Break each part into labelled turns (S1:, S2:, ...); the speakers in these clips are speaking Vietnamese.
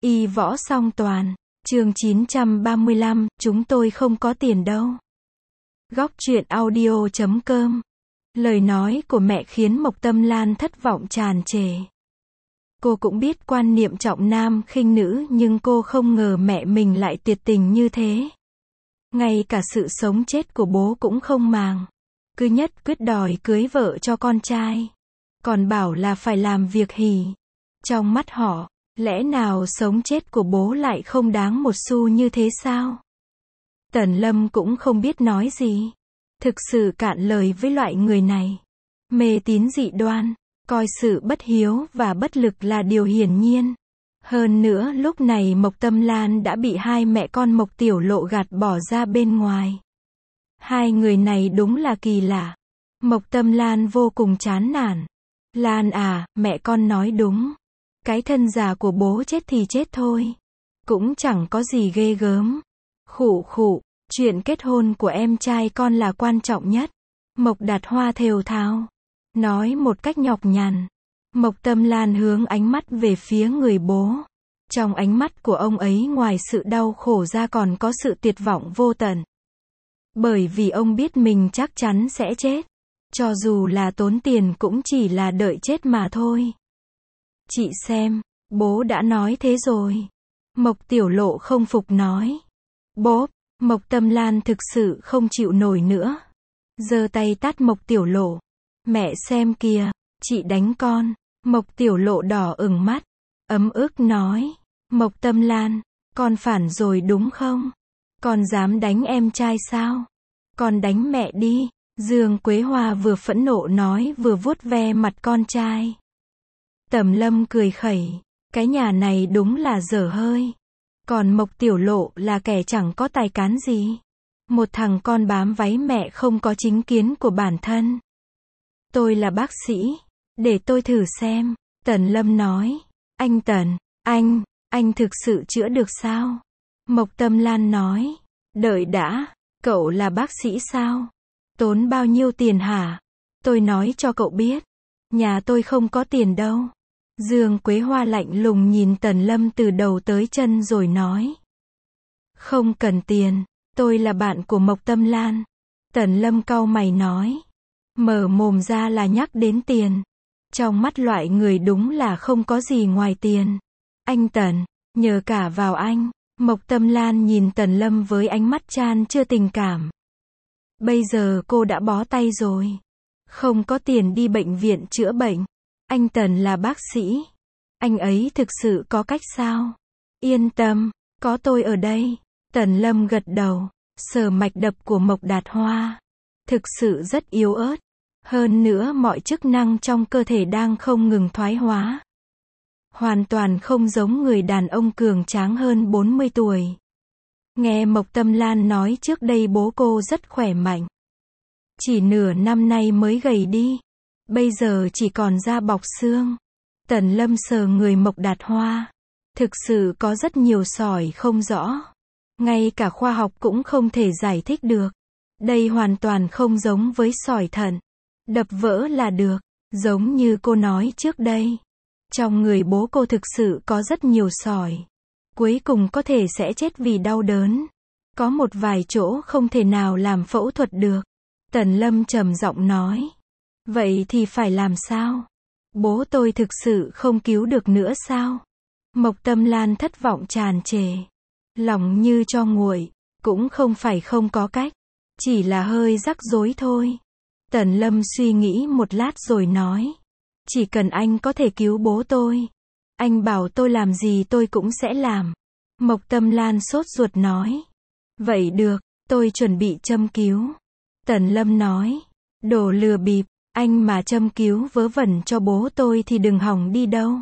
S1: Y võ song toàn. Chương 935, chúng tôi không có tiền đâu. Góc truyện audio.com. Lời nói của mẹ khiến Mộc Tâm Lan thất vọng tràn trề. Cô cũng biết quan niệm trọng nam khinh nữ, nhưng cô không ngờ mẹ mình lại tuyệt tình như thế. Ngay cả sự sống chết của bố cũng không màng. Cứ nhất quyết đòi cưới vợ cho con trai. Còn bảo là phải làm việc hỉ. Trong mắt họ, lẽ nào sống chết của bố lại không đáng một xu như thế sao? Tần Lâm cũng không biết nói gì. Thực sự cạn lời với loại người này. Mê tín dị đoan, coi sự bất hiếu và bất lực là điều hiển nhiên. Hơn nữa lúc này Mộc Tâm Lan đã bị hai mẹ con Mộc Tiểu Lộ gạt bỏ ra bên ngoài. Hai người này đúng là kỳ lạ. Mộc Tâm Lan vô cùng chán nản. Lan à, mẹ con nói đúng. Cái thân già của bố chết thì chết thôi. Cũng chẳng có gì ghê gớm. Khụ khụ, chuyện kết hôn của em trai con là quan trọng nhất. Mộc Đạt Hoa thều thào. Nói một cách nhọc nhằn. Mộc Tâm Lan hướng ánh mắt về phía người bố. Trong ánh mắt của ông ấy ngoài sự đau khổ ra còn có sự tuyệt vọng vô tận. Bởi vì ông biết mình chắc chắn sẽ chết. Cho dù là tốn tiền cũng chỉ là đợi chết mà thôi. Chị xem, bố đã nói thế rồi. Mộc Tiểu Lộ không phục nói. Bố, Mộc Tâm Lan thực sự không chịu nổi nữa. Giơ tay tát Mộc Tiểu Lộ. Mẹ xem kìa, chị đánh con. Mộc Tiểu Lộ đỏ ửng mắt. Ấm ức nói. Mộc Tâm Lan, con phản rồi đúng không? Con dám đánh em trai sao? Con đánh mẹ đi. Dương Quế Hoa vừa phẫn nộ nói vừa vuốt ve mặt con trai. Tầm Lâm cười khẩy. Cái nhà này đúng là dở hơi. Còn Mộc Tiểu Lộ là kẻ chẳng có tài cán gì. Một thằng con bám váy mẹ không có chính kiến của bản thân. Tôi là bác sĩ. Để tôi thử xem. Tần Lâm nói. Anh Tần, anh thực sự chữa được sao? Mộc Tâm Lan nói. Đợi đã, cậu là bác sĩ sao? Tốn bao nhiêu tiền hả? Tôi nói cho cậu biết. Nhà tôi không có tiền đâu. Dương Quế Hoa lạnh lùng nhìn Tần Lâm từ đầu tới chân rồi nói. Không cần tiền, tôi là bạn của Mộc Tâm Lan. Tần Lâm cau mày nói. Mở mồm ra là nhắc đến tiền. Trong mắt loại người đúng là không có gì ngoài tiền. Anh Tần, nhờ cả vào anh. Mộc Tâm Lan nhìn Tần Lâm với ánh mắt chan chứa tình cảm. Bây giờ cô đã bó tay rồi. Không có tiền đi bệnh viện chữa bệnh. Anh Tần là bác sĩ. Anh ấy thực sự có cách sao? Yên tâm, có tôi ở đây. Tần Lâm gật đầu, sờ mạch đập của Mộc Đạt Hoa. Thực sự rất yếu ớt. Hơn nữa mọi chức năng trong cơ thể đang không ngừng thoái hóa. Hoàn toàn không giống người đàn ông cường tráng hơn 40 tuổi. Nghe Mộc Tâm Lan nói trước đây bố cô rất khỏe mạnh. Chỉ nửa năm nay mới gầy đi. Bây giờ chỉ còn da bọc xương. Tần Lâm sờ người Mộc Đạt Hoa. Thực sự có rất nhiều sỏi không rõ. Ngay cả khoa học cũng không thể giải thích được. Đây hoàn toàn không giống với sỏi thận. Đập vỡ là được. Giống như cô nói trước đây. Trong người bố cô thực sự có rất nhiều sỏi. Cuối cùng có thể sẽ chết vì đau đớn. Có một vài chỗ không thể nào làm phẫu thuật được. Tần Lâm trầm giọng nói. Vậy thì phải làm sao? Bố tôi thực sự không cứu được nữa sao? Mộc Tâm Lan thất vọng tràn trề. Lòng như cho nguội. Cũng không phải không có cách. Chỉ là hơi rắc rối thôi. Tần Lâm suy nghĩ một lát rồi nói. Chỉ cần anh có thể cứu bố tôi. Anh bảo tôi làm gì tôi cũng sẽ làm. Mộc Tâm Lan sốt ruột nói. Vậy được, tôi chuẩn bị châm cứu. Tần Lâm nói. Đồ lừa bịp, anh mà châm cứu vớ vẩn cho bố tôi thì đừng hòng đi đâu.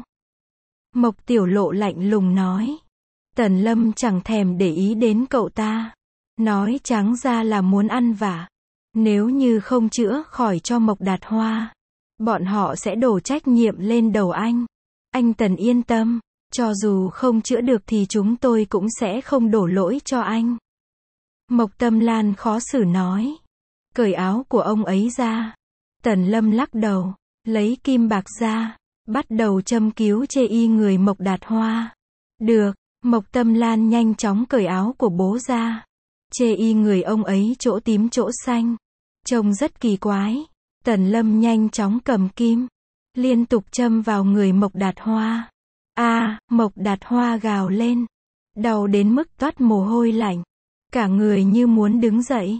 S1: Mộc Tiểu Lộ lạnh lùng nói. Tần Lâm chẳng thèm để ý đến cậu ta. Nói trắng ra là muốn ăn vạ. Nếu như không chữa khỏi cho Mộc Đạt Hoa, bọn họ sẽ đổ trách nhiệm lên đầu anh. Anh Tần yên tâm, cho dù không chữa được thì chúng tôi cũng sẽ không đổ lỗi cho anh. Mộc Tâm Lan khó xử nói. Cởi áo của ông ấy ra. Tần Lâm lắc đầu, lấy kim bạc ra, bắt đầu châm cứu chê y người Mộc Đạt Hoa. Được, Mộc Tâm Lan nhanh chóng cởi áo của bố ra. Chê y người ông ấy chỗ tím chỗ xanh. Trông rất kỳ quái. Tần Lâm nhanh chóng cầm kim. Liên tục châm vào người Mộc Đạt Hoa. Mộc Đạt Hoa gào lên. Đau đến mức toát mồ hôi lạnh. Cả người như muốn đứng dậy.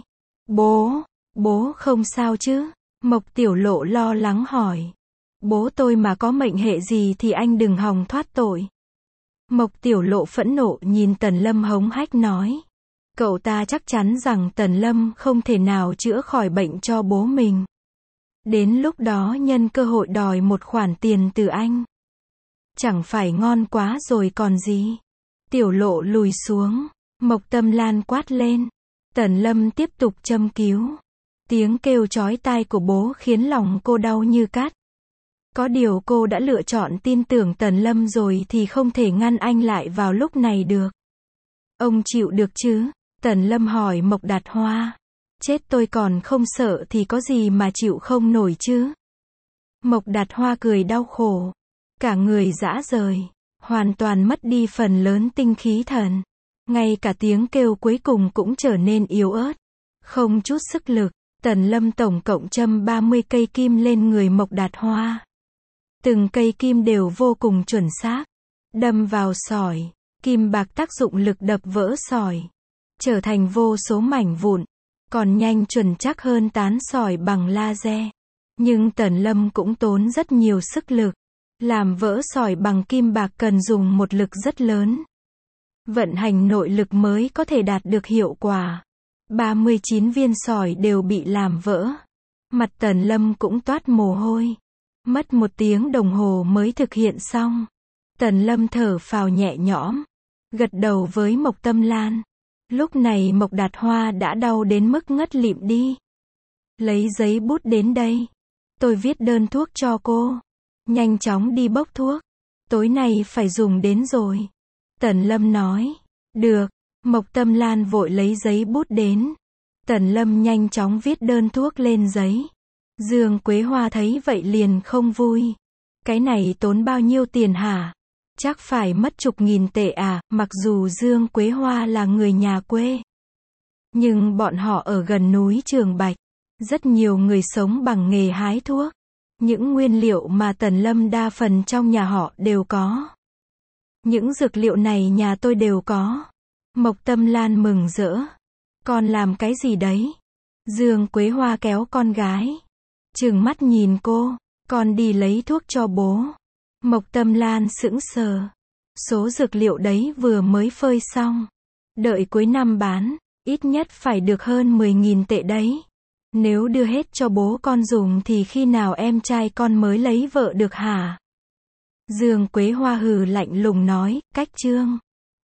S1: Bố không sao chứ? Mộc Tiểu Lộ lo lắng hỏi. Bố tôi mà có mệnh hệ gì thì anh đừng hòng thoát tội. Mộc Tiểu Lộ phẫn nộ nhìn Tần Lâm hống hách nói. Cậu ta chắc chắn rằng Tần Lâm không thể nào chữa khỏi bệnh cho bố mình. Đến lúc đó nhân cơ hội đòi một khoản tiền từ anh. Chẳng phải ngon quá rồi còn gì. Tiểu Lộ lùi xuống. Mộc Tâm Lan quát lên. Tần Lâm tiếp tục châm cứu. Tiếng kêu chói tai của bố khiến lòng cô đau như cắt. Có điều cô đã lựa chọn tin tưởng Tần Lâm rồi thì không thể ngăn anh lại vào lúc này được. Ông chịu được chứ? Tần Lâm hỏi Mộc Đạt Hoa. Chết tôi còn không sợ thì có gì mà chịu không nổi chứ? Mộc Đạt Hoa cười đau khổ. Cả người rã rời. Hoàn toàn mất đi phần lớn tinh khí thần. Ngay cả tiếng kêu cuối cùng cũng trở nên yếu ớt. Không chút sức lực. Tần Lâm tổng cộng châm 30 cây kim lên người Mộc Đạt Hoa. Từng cây kim đều vô cùng chuẩn xác. Đâm vào sỏi. Kim bạc tác dụng lực đập vỡ sỏi. Trở thành vô số mảnh vụn. Còn nhanh chuẩn chắc hơn tán sỏi bằng laser. Nhưng Tần Lâm cũng tốn rất nhiều sức lực. Làm vỡ sỏi bằng kim bạc cần dùng một lực rất lớn. Vận hành nội lực mới có thể đạt được hiệu quả. 39 viên sỏi đều bị làm vỡ. Mặt Tần Lâm cũng toát mồ hôi. Mất 1 tiếng đồng hồ mới thực hiện xong. Tần Lâm thở phào nhẹ nhõm. Gật đầu với Mộc Tâm Lan. Lúc này Mộc Đạt Hoa đã đau đến mức ngất lịm đi. Lấy giấy bút đến đây. Tôi viết đơn thuốc cho cô. Nhanh chóng đi bốc thuốc. Tối nay phải dùng đến rồi. Tần Lâm nói. Được. Mộc Tâm Lan vội lấy giấy bút đến. Tần Lâm nhanh chóng viết đơn thuốc lên giấy. Dương Quế Hoa thấy vậy liền không vui. Cái này tốn bao nhiêu tiền hả? Chắc phải mất chục nghìn tệ à, mặc dù Dương Quế Hoa là người nhà quê. Nhưng bọn họ ở gần núi Trường Bạch. Rất nhiều người sống bằng nghề hái thuốc. Những nguyên liệu mà Tần Lâm đa phần trong nhà họ đều có. Những dược liệu này nhà tôi đều có. Mộc Tâm Lan mừng rỡ. Con làm cái gì đấy? Dương Quế Hoa kéo con gái. Trừng mắt nhìn cô. Con đi lấy thuốc cho bố. Mộc Tâm Lan sững sờ. Số dược liệu đấy vừa mới phơi xong. Đợi cuối năm bán, ít nhất phải được hơn 10.000 tệ đấy. Nếu đưa hết cho bố con dùng thì khi nào em trai con mới lấy vợ được hả? Dương Quế Hoa hừ lạnh lùng nói, cách chương.